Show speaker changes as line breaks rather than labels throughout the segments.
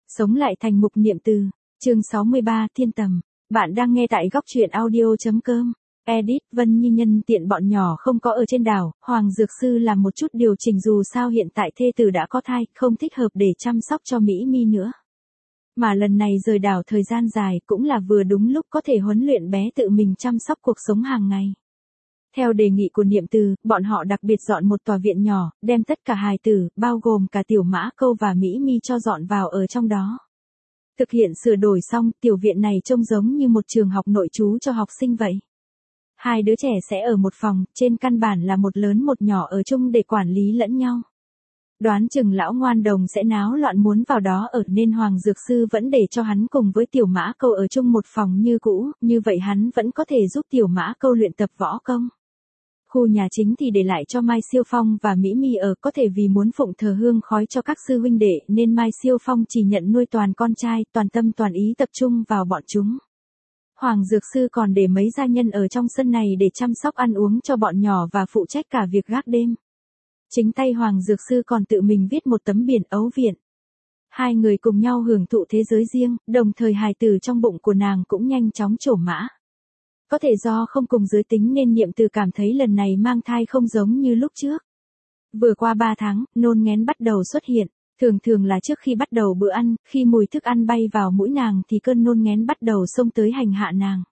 Sống lại thành mục niệm từ. Chương 63 Thiên Tầm. Bạn đang nghe tại góc truyện audio.com. Edit Vân Nhi nhân tiện bọn nhỏ không có ở trên đảo, Hoàng Dược Sư làm một chút điều chỉnh dù sao hiện tại thê tử đã có thai, không thích hợp để chăm sóc cho Mỹ Mi nữa. Mà lần này rời đảo thời gian dài cũng là vừa đúng lúc có thể huấn luyện bé tự mình chăm sóc cuộc sống hàng ngày. Theo đề nghị của Niệm Từ, bọn họ đặc biệt dọn một tòa viện nhỏ, đem tất cả hài tử, bao gồm cả Tiểu Mã Câu và Mỹ Mi cho dọn vào ở trong đó. Thực hiện sửa đổi xong, tiểu viện này trông giống như một trường học nội trú cho học sinh vậy. Hai đứa trẻ sẽ ở một phòng, trên căn bản là một lớn một nhỏ ở chung để quản lý lẫn nhau. Đoán chừng lão ngoan đồng sẽ náo loạn muốn vào đó ở nên Hoàng Dược Sư vẫn để cho hắn cùng với Tiểu Mã Câu ở chung một phòng như cũ, như vậy hắn vẫn có thể giúp Tiểu Mã Câu luyện tập võ công. Khu nhà chính thì để lại cho Mai Siêu Phong và Mỹ Mi ở, có thể vì muốn phụng thờ hương khói cho các sư huynh đệ nên Mai Siêu Phong chỉ nhận nuôi toàn con trai, toàn tâm toàn ý tập trung vào bọn chúng. Hoàng Dược Sư còn để mấy gia nhân ở trong sân này để chăm sóc ăn uống cho bọn nhỏ và phụ trách cả việc gác đêm. Chính tay Hoàng Dược Sư còn tự mình viết một tấm biển ấu viện. Hai người cùng nhau hưởng thụ thế giới riêng, đồng thời hài tử trong bụng của nàng cũng nhanh chóng trổ mã. Có thể do không cùng giới tính nên Niệm Từ cảm thấy lần này mang thai không giống như lúc trước. Vừa qua 3 tháng, nôn nghén bắt đầu xuất hiện, thường là trước khi bắt đầu bữa ăn, khi mùi thức ăn bay vào mũi nàng thì cơn nôn nghén bắt đầu xông tới hành hạ nàng.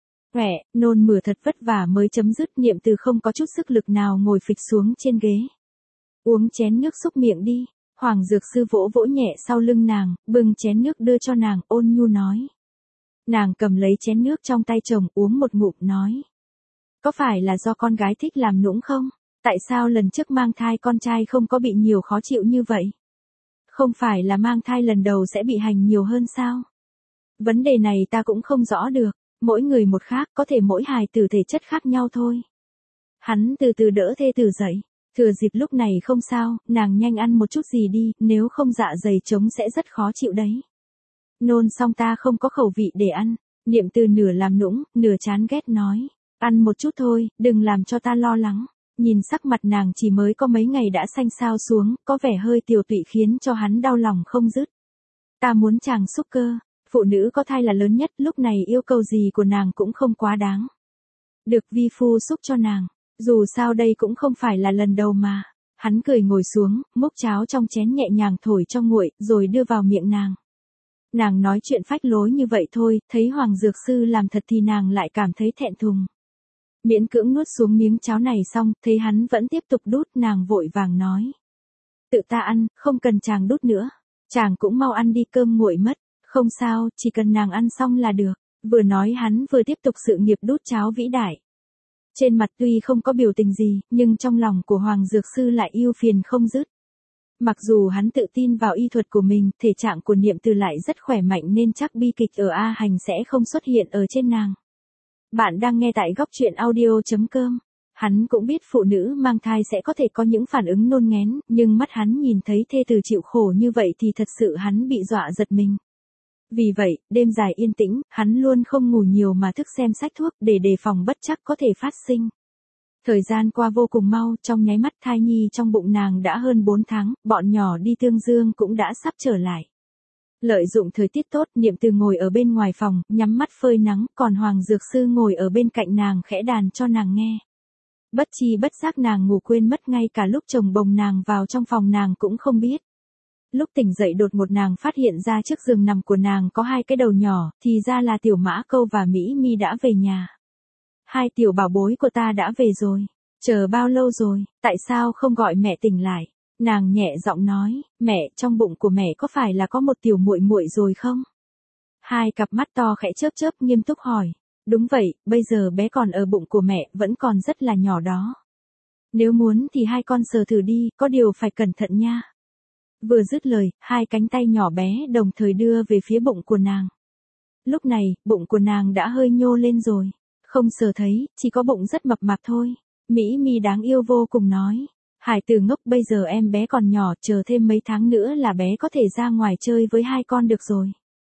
Nôn mửa thật vất vả mới chấm dứt, Niệm Từ không có chút sức lực nào ngồi phịch xuống trên ghế. Uống chén nước xúc miệng đi, Hoàng Dược Sư vỗ vỗ nhẹ sau lưng nàng, bưng chén nước đưa cho nàng, ôn nhu nói. Nàng cầm lấy chén nước trong tay chồng uống một ngụm nói. Có phải là do con gái thích làm nũng không? Tại sao lần trước mang thai con trai không có bị nhiều khó chịu như vậy? Không phải là mang thai lần đầu sẽ bị hành nhiều hơn sao? Vấn đề này ta cũng không rõ được, mỗi người một khác, có thể mỗi hài tử thể chất khác nhau thôi. Hắn từ từ đỡ thê tử dậy, thừa dịp lúc này không sao, nàng nhanh ăn một chút gì đi, nếu không dạ dày trống sẽ rất khó chịu đấy. Nôn xong ta không có khẩu vị để ăn, Niệm Từ nửa làm nũng, nửa chán ghét nói. Ăn một chút thôi, đừng làm cho ta lo lắng. Nhìn sắc mặt nàng chỉ mới có mấy ngày đã xanh xao xuống, có vẻ hơi tiều tụy khiến cho hắn đau lòng không dứt. Ta muốn chàng xúc cơ, phụ nữ có thai là lớn nhất, lúc này yêu cầu gì của nàng cũng không quá đáng. Được vi phu xúc cho nàng, dù sao đây cũng không phải là lần đầu mà. Hắn cười ngồi xuống, múc cháo trong chén nhẹ nhàng thổi cho nguội, rồi đưa vào miệng nàng. Nàng nói chuyện phách lối như vậy thôi, thấy Hoàng Dược Sư làm thật thì nàng lại cảm thấy thẹn thùng. Miễn cưỡng nuốt xuống miếng cháo này xong, thấy hắn vẫn tiếp tục đút, nàng vội vàng nói. Tự ta ăn, không cần chàng đút nữa. Chàng cũng mau ăn đi, cơm nguội mất. Không sao, chỉ cần nàng ăn xong là được. Vừa nói hắn vừa tiếp tục sự nghiệp đút cháo vĩ đại. Trên mặt tuy không có biểu tình gì, nhưng trong lòng của Hoàng Dược Sư lại yêu phiền không dứt. Mặc dù hắn tự tin vào y thuật của mình, thể trạng của Niệm Từ lại rất khỏe mạnh nên chắc bi kịch ở A Hành sẽ không xuất hiện ở trên nàng. Bạn đang nghe tại góc truyện audio.com. Hắn cũng biết phụ nữ mang thai sẽ có thể có những phản ứng nôn nghén, nhưng mắt hắn nhìn thấy thê tử chịu khổ như vậy thì thật sự hắn bị dọa giật mình. Vì vậy, đêm dài yên tĩnh, hắn luôn không ngủ nhiều mà thức xem sách thuốc để đề phòng bất trắc có thể phát sinh. Thời gian qua vô cùng mau, trong nháy mắt thai nhi trong bụng nàng đã hơn 4 tháng, bọn nhỏ đi Tương Dương cũng đã sắp trở lại. Lợi dụng thời tiết tốt, Niệm Từ ngồi ở bên ngoài phòng, nhắm mắt phơi nắng, còn Hoàng Dược Sư ngồi ở bên cạnh nàng khẽ đàn cho nàng nghe. Bất chi bất giác nàng ngủ quên mất, ngay cả lúc chồng bồng nàng vào trong phòng nàng cũng không biết. Lúc tỉnh dậy đột ngột nàng phát hiện ra trước giường nằm của nàng có 2 cái đầu nhỏ, thì ra là Tiểu Mã Câu và Mỹ Mi đã về nhà. 2 tiểu bảo bối của ta đã về rồi. Chờ bao lâu rồi, tại sao không gọi mẹ tỉnh lại? Nàng nhẹ giọng nói, mẹ, trong bụng của mẹ có phải là có một tiểu muội muội rồi không? 2 cặp mắt to khẽ chớp chớp nghiêm túc hỏi. Đúng vậy, bây giờ bé còn ở bụng của mẹ, vẫn còn rất là nhỏ đó. Nếu muốn thì 2 con sờ thử đi, có điều phải cẩn thận nha. Vừa dứt lời, 2 cánh tay nhỏ bé đồng thời đưa về phía bụng của nàng. Lúc này, bụng của nàng đã hơi nhô lên rồi. Không sờ thấy, chỉ có bụng rất mập mạp thôi. Mỹ Mi đáng yêu vô cùng nói. Hải tử ngốc, bây giờ em bé còn nhỏ, chờ thêm mấy tháng nữa là bé có thể ra ngoài chơi với 2 con được rồi.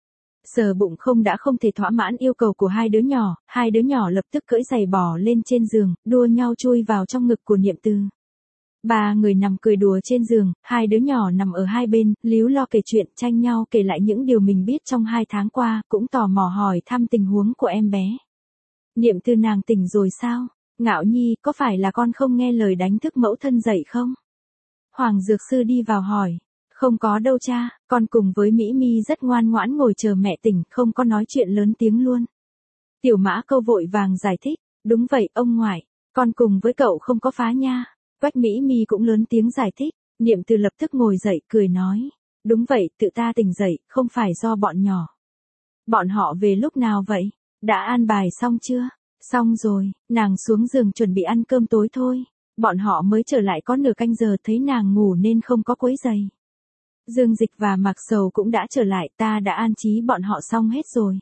Sờ bụng không đã không thể thỏa mãn yêu cầu của 2 đứa nhỏ lập tức cưỡi giày bò lên trên giường, đua nhau chui vào trong ngực của Niệm Từ. Ba người nằm cười đùa trên giường, hai đứa nhỏ nằm ở hai bên, líu lo kể chuyện, tranh nhau kể lại những điều mình biết trong 2 tháng qua, cũng tò mò hỏi thăm tình huống của em bé. Niệm Tư nàng tỉnh rồi sao? Ngạo Nhi, có phải là con không nghe lời đánh thức mẫu thân dậy không? Hoàng Dược Sư đi vào hỏi. Không có đâu cha, con cùng với Mỹ Mi rất ngoan ngoãn ngồi chờ mẹ tỉnh, không có nói chuyện lớn tiếng luôn. Tiểu Mã Câu vội vàng giải thích. Đúng vậy, ông ngoại, con cùng với cậu không có phá nha. Quách Mỹ Mi cũng lớn tiếng giải thích. Niệm Từ lập tức ngồi dậy cười nói. Đúng vậy, tự ta tỉnh dậy, không phải do bọn nhỏ. Bọn họ về lúc nào vậy? Đã an bài xong chưa? Xong rồi, nàng xuống giường chuẩn bị ăn cơm tối thôi. Bọn họ mới trở lại có nửa canh giờ, thấy nàng ngủ nên không có quấy giày. Dương Dịch và Mạc Sầu cũng đã trở lại, ta đã an trí bọn họ xong hết rồi.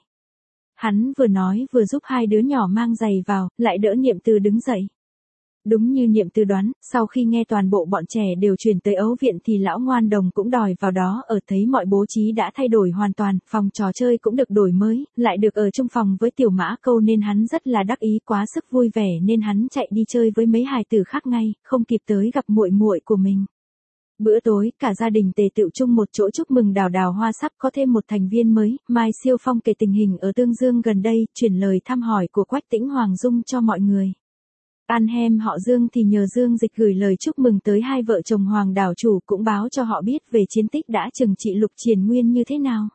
Hắn vừa nói vừa giúp hai đứa nhỏ mang giày vào, lại đỡ Niệm Từ đứng dậy. Đúng như Niệm Từ đoán, sau khi nghe toàn bộ bọn trẻ đều chuyển tới ấu viện thì lão Ngoan Đồng cũng đòi vào đó ở, thấy mọi bố trí đã thay đổi hoàn toàn, phòng trò chơi cũng được đổi mới, lại được ở chung phòng với Tiểu Mã Câu nên hắn rất là đắc ý, quá sức vui vẻ nên hắn chạy đi chơi với mấy hài tử khác ngay, không kịp tới gặp muội muội của mình. Bữa tối, cả gia đình tề tựu chung một chỗ chúc mừng Đào Đào Hoa sắp có thêm một thành viên mới. Mai Siêu Phong kể tình hình ở Tương Dương gần đây, chuyển lời thăm hỏi của Quách Tĩnh Hoàng Dung cho mọi người. An hem họ Dương thì nhờ Dương Dịch gửi lời chúc mừng tới hai vợ chồng Hoàng đảo chủ, cũng báo cho họ biết về chiến tích đã trừng trị Lục Triền Nguyên như thế nào.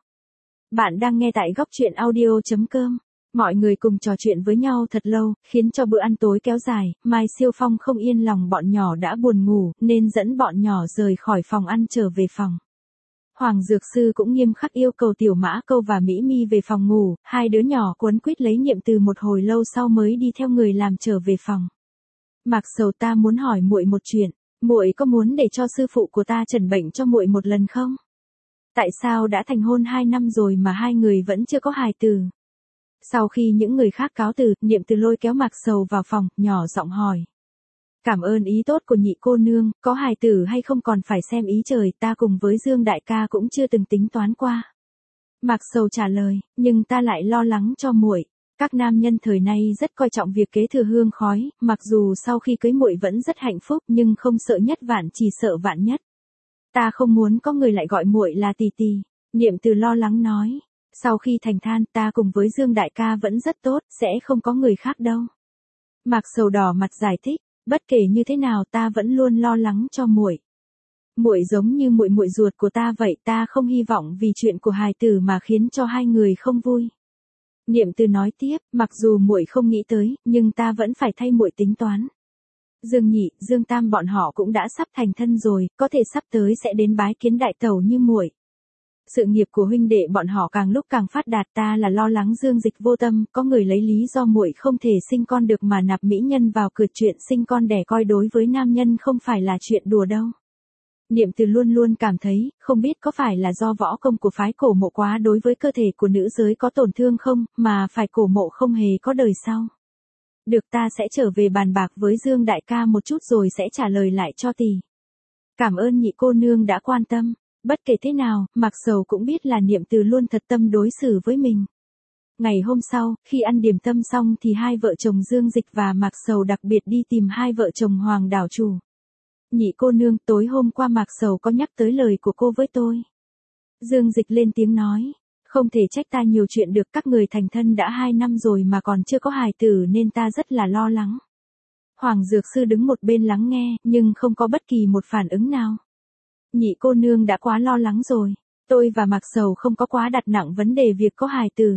Bạn đang nghe tại góc truyện audio.com. Mọi người cùng trò chuyện với nhau thật lâu, khiến cho bữa ăn tối kéo dài. Mai Siêu Phong không yên lòng bọn nhỏ đã buồn ngủ, nên dẫn bọn nhỏ rời khỏi phòng ăn trở về phòng. Hoàng Dược Sư cũng nghiêm khắc yêu cầu Tiểu Mã Câu và Mỹ Mi về phòng ngủ, hai đứa nhỏ quấn quýt lấy Niệm Từ một hồi lâu sau mới đi theo người làm trở về phòng. Mạc Sầu, ta muốn hỏi muội một chuyện, muội có muốn để cho sư phụ của ta chẩn bệnh cho muội một lần không? Tại sao đã thành hôn 2 năm rồi mà hai người vẫn chưa có hài tử? Sau khi những người khác cáo từ, Niệm Từ lôi kéo Mạc Sầu vào phòng, nhỏ giọng hỏi. Cảm ơn ý tốt của nhị cô nương, có hài tử hay không còn phải xem ý trời, ta cùng với Dương đại ca cũng chưa từng tính toán qua. Mạc Sầu trả lời, nhưng ta lại lo lắng cho muội. Các nam nhân thời nay rất coi trọng việc kế thừa hương khói, mặc dù sau khi cưới muội vẫn rất hạnh phúc nhưng không sợ nhất vạn chỉ sợ vạn nhất. Ta không muốn có người lại gọi muội là tỷ tỷ. Niệm Từ lo lắng nói. Sau khi thành than, ta cùng với Dương đại ca vẫn rất tốt, sẽ không có người khác đâu. Mạc Sầu đỏ mặt giải thích, bất kể như thế nào ta vẫn luôn lo lắng cho muội. Muội giống như muội muội ruột của ta vậy, ta không hy vọng vì chuyện của hài tử mà khiến cho hai người không vui. Niệm Từ nói tiếp, mặc dù muội không nghĩ tới, nhưng ta vẫn phải thay muội tính toán. Dương Nhị, Dương Tam bọn họ cũng đã sắp thành thân rồi, có thể sắp tới sẽ đến bái kiến đại tẩu như muội. Sự nghiệp của huynh đệ bọn họ càng lúc càng phát đạt, ta là lo lắng Dương Dịch vô tâm, có người lấy lý do muội không thể sinh con được mà nạp mỹ nhân vào cửa, chuyện sinh con đẻ coi đối với nam nhân không phải là chuyện đùa đâu. Niệm Từ luôn luôn cảm thấy, không biết có phải là do võ công của phái Cổ Mộ quá đối với cơ thể của nữ giới có tổn thương không, mà phải Cổ Mộ không hề có đời sau. Được, ta sẽ trở về bàn bạc với Dương đại ca một chút rồi sẽ trả lời lại cho tỷ. Cảm ơn nhị cô nương đã quan tâm. Bất kể thế nào, Mạc Sầu cũng biết là Niệm Từ luôn thật tâm đối xử với mình. Ngày hôm sau, khi ăn điểm tâm xong thì hai vợ chồng Dương Dịch và Mạc Sầu đặc biệt đi tìm hai vợ chồng Hoàng đảo chủ. Nhị cô nương, tối hôm qua Mạc Sầu có nhắc tới lời của cô với tôi. Dương Dịch lên tiếng nói, không thể trách ta nhiều chuyện được, các người thành thân đã 2 năm rồi mà còn chưa có hài tử nên ta rất là lo lắng. Hoàng Dược Sư đứng một bên lắng nghe, nhưng không có bất kỳ một phản ứng nào. Nhị cô nương đã quá lo lắng rồi, tôi và Mạc Sầu không có quá đặt nặng vấn đề việc có hài tử.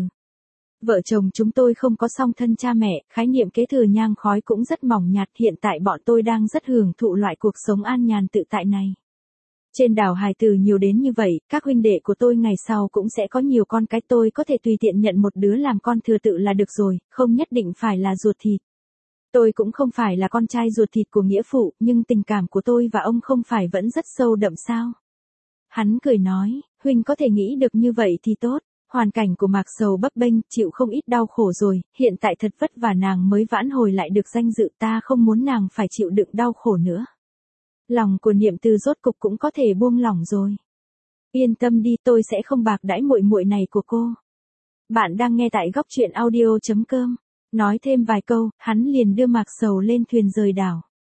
Vợ chồng chúng tôi không có song thân cha mẹ, khái niệm kế thừa nhang khói cũng rất mỏng nhạt, hiện tại bọn tôi đang rất hưởng thụ loại cuộc sống an nhàn tự tại này. Trên đảo hài tử nhiều đến như vậy, các huynh đệ của tôi ngày sau cũng sẽ có nhiều con cái, tôi có thể tùy tiện nhận một đứa làm con thừa tự là được rồi, không nhất định phải là ruột thịt. Tôi cũng không phải là con trai ruột thịt của nghĩa phụ, nhưng tình cảm của tôi và ông không phải vẫn rất sâu đậm sao? Hắn cười nói, huynh có thể nghĩ được như vậy thì tốt. Hoàn cảnh của Mạc Sầu bấp bênh, chịu không ít đau khổ rồi, hiện tại thật vất vả nàng mới vãn hồi lại được danh dự, ta không muốn nàng phải chịu đựng đau khổ nữa. Lòng của Niệm Từ rốt cục cũng có thể buông lỏng rồi. Yên tâm đi, tôi sẽ không bạc đãi muội muội này của cô. Bạn đang nghe tại góc truyện audio.com. Nói thêm vài câu, hắn liền đưa Mạc Sầu lên thuyền rời đảo.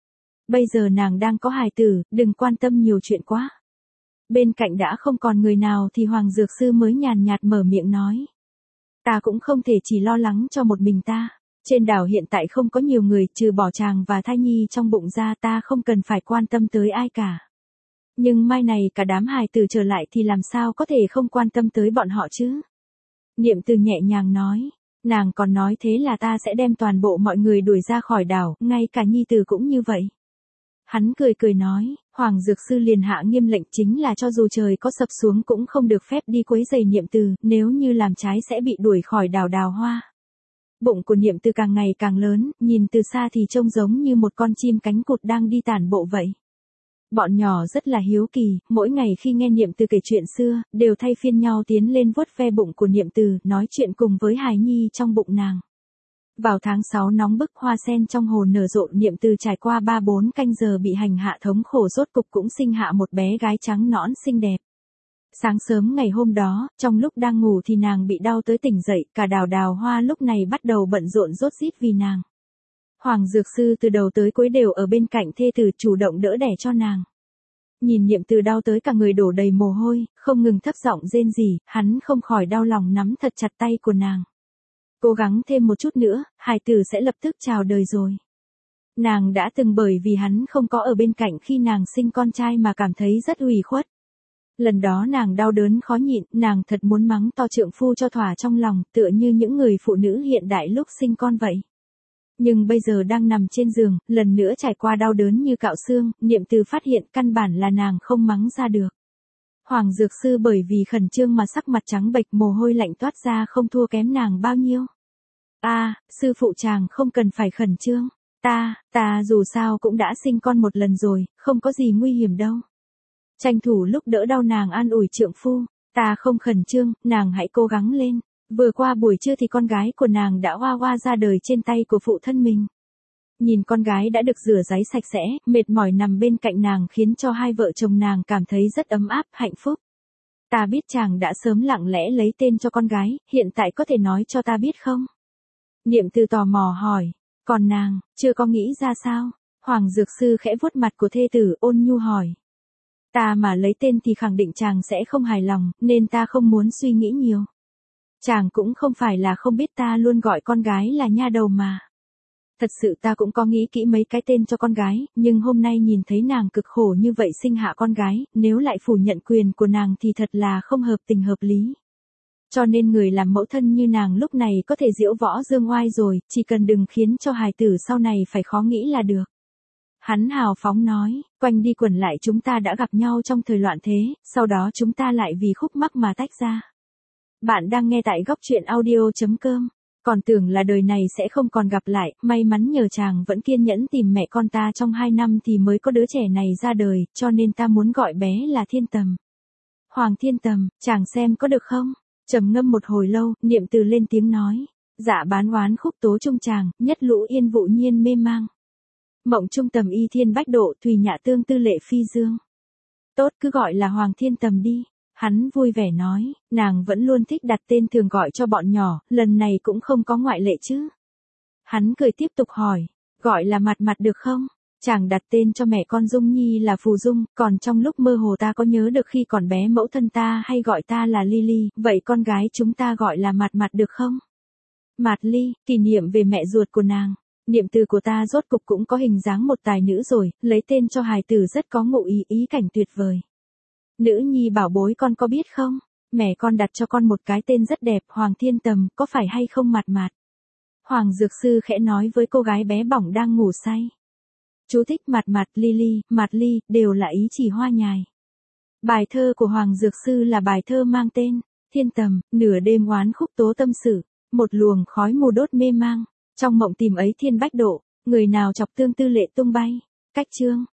Bây giờ nàng đang có hài tử, đừng quan tâm nhiều chuyện quá. Bên cạnh đã không còn người nào thì Hoàng Dược Sư mới nhàn nhạt mở miệng nói. Ta cũng không thể chỉ lo lắng cho một mình ta. Trên đảo hiện tại không có nhiều người trừ bỏ chàng và thai nhi trong bụng ra, ta không cần phải quan tâm tới ai cả. Nhưng mai này cả đám hài tử trở lại thì làm sao có thể không quan tâm tới bọn họ chứ? Niệm Từ nhẹ nhàng nói. Nàng còn nói thế là ta sẽ đem toàn bộ mọi người đuổi ra khỏi đảo, ngay cả nhi tử cũng như vậy. Hắn cười cười nói, Hoàng Dược Sư liền hạ nghiêm lệnh, chính là cho dù trời có sập xuống cũng không được phép đi quấy rầy Niệm Từ, nếu như làm trái sẽ bị đuổi khỏi đảo Đào Hoa. Bụng của Niệm Từ càng ngày càng lớn, nhìn từ xa thì trông giống như một con chim cánh cụt đang đi tản bộ vậy. Bọn nhỏ rất là hiếu kỳ, mỗi ngày khi nghe Niệm Từ kể chuyện xưa, đều thay phiên nhau tiến lên vuốt ve bụng của Niệm Từ, nói chuyện cùng với hài nhi trong bụng nàng. Vào tháng 6 nóng bức, hoa sen trong hồ nở rộ, Niệm Từ trải qua 3-4 canh giờ bị hành hạ thống khổ rốt cục cũng sinh hạ một bé gái trắng nõn xinh đẹp. Sáng sớm ngày hôm đó, trong lúc đang ngủ thì nàng bị đau tới tỉnh dậy, cả đảo Đào Hoa lúc này bắt đầu bận rộn rốt rít vì nàng. Hoàng Dược Sư từ đầu tới cuối đều ở bên cạnh thê tử chủ động đỡ đẻ cho nàng. Nhìn Niệm Từ đau tới cả người đổ đầy mồ hôi, không ngừng thấp giọng rên rỉ, hắn không khỏi đau lòng nắm thật chặt tay của nàng. Cố gắng thêm một chút nữa, hài tử sẽ lập tức chào đời rồi. Nàng đã từng bởi vì hắn không có ở bên cạnh khi nàng sinh con trai mà cảm thấy rất ủy khuất. Lần đó nàng đau đớn khó nhịn, nàng thật muốn mắng to trượng phu cho thỏa trong lòng, tựa như những người phụ nữ hiện đại lúc sinh con vậy. Nhưng bây giờ đang nằm trên giường, lần nữa trải qua đau đớn như cạo xương, Niệm Từ phát hiện căn bản là nàng không mắng ra được. Hoàng Dược Sư bởi vì khẩn trương mà sắc mặt trắng bệch, mồ hôi lạnh toát ra không thua kém nàng bao nhiêu. Sư phụ chàng không cần phải khẩn trương. Ta dù sao cũng đã sinh con một lần rồi, không có gì nguy hiểm đâu. Tranh thủ lúc đỡ đau nàng an ủi trượng phu. Ta không khẩn trương, nàng hãy cố gắng lên. Vừa qua buổi trưa thì con gái của nàng đã hoa hoa ra đời trên tay của phụ thân mình. Nhìn con gái đã được rửa ráy sạch sẽ, mệt mỏi nằm bên cạnh nàng khiến cho hai vợ chồng nàng cảm thấy rất ấm áp, hạnh phúc. Ta biết chàng đã sớm lặng lẽ lấy tên cho con gái, hiện tại có thể nói cho ta biết không? Niệm Từ tò mò hỏi, còn nàng, chưa có nghĩ ra sao? Hoàng Dược Sư khẽ vuốt mặt của thê tử, ôn nhu hỏi. Ta mà lấy tên thì khẳng định chàng sẽ không hài lòng, nên ta không muốn suy nghĩ nhiều. Chàng cũng không phải là không biết ta luôn gọi con gái là nha đầu mà. Thật sự ta cũng có nghĩ kỹ mấy cái tên cho con gái, nhưng hôm nay nhìn thấy nàng cực khổ như vậy sinh hạ con gái, nếu lại phủ nhận quyền của nàng thì thật là không hợp tình hợp lý. Cho nên người làm mẫu thân như nàng lúc này có thể diễu võ dương oai rồi, chỉ cần đừng khiến cho hài tử sau này phải khó nghĩ là được. Hắn hào phóng nói, quanh đi quẩn lại chúng ta đã gặp nhau trong thời loạn thế, sau đó chúng ta lại vì khúc mắc mà tách ra. Bạn đang nghe tại góc truyện audio.com. Còn tưởng là đời này sẽ không còn gặp lại, may mắn nhờ chàng vẫn kiên nhẫn tìm mẹ con ta trong 2 năm thì mới có đứa trẻ này ra đời, cho nên ta muốn gọi bé là Thiên Tầm. Hoàng Thiên Tầm, chàng xem có được không? Trầm ngâm một hồi lâu, Niệm Từ lên tiếng nói. Dạ bán oán khúc tố trung chàng, nhất lũ yên vụ nhiên mê mang. Mộng trung tầm y thiên bách độ, thùy nhạ tương tư lệ phi dương. Tốt, cứ gọi là Hoàng Thiên Tầm đi. Hắn vui vẻ nói, nàng vẫn luôn thích đặt tên thường gọi cho bọn nhỏ, lần này cũng không có ngoại lệ chứ. Hắn cười tiếp tục hỏi, gọi là Mặt Mặt được không? Chàng đặt tên cho mẹ con Dung Nhi là Phù Dung, còn trong lúc mơ hồ ta có nhớ được khi còn bé mẫu thân ta hay gọi ta là Lily, vậy con gái chúng ta gọi là Mặt Mặt được không? Mạt Ly, kỷ niệm về mẹ ruột của nàng. Niệm Từ của ta rốt cục cũng có hình dáng một tài nữ rồi, lấy tên cho hài tử rất có ngụ ý cảnh tuyệt vời. Nữ nhi bảo bối con có biết không? Mẹ con đặt cho con một cái tên rất đẹp, Hoàng Thiên Tầm, có phải hay không Mặt Mặt? Hoàng Dược Sư khẽ nói với cô gái bé bỏng đang ngủ say. Chú thích Mặt Mặt, Lily, Mặt Ly, đều là ý chỉ hoa nhài. Bài thơ của Hoàng Dược Sư là bài thơ mang tên, Thiên Tầm, nửa đêm oán khúc tố tâm sự, một luồng khói mù đốt mê mang, trong mộng tìm ấy thiên bách độ, người nào chọc tương tư lệ tung bay. Cách chương.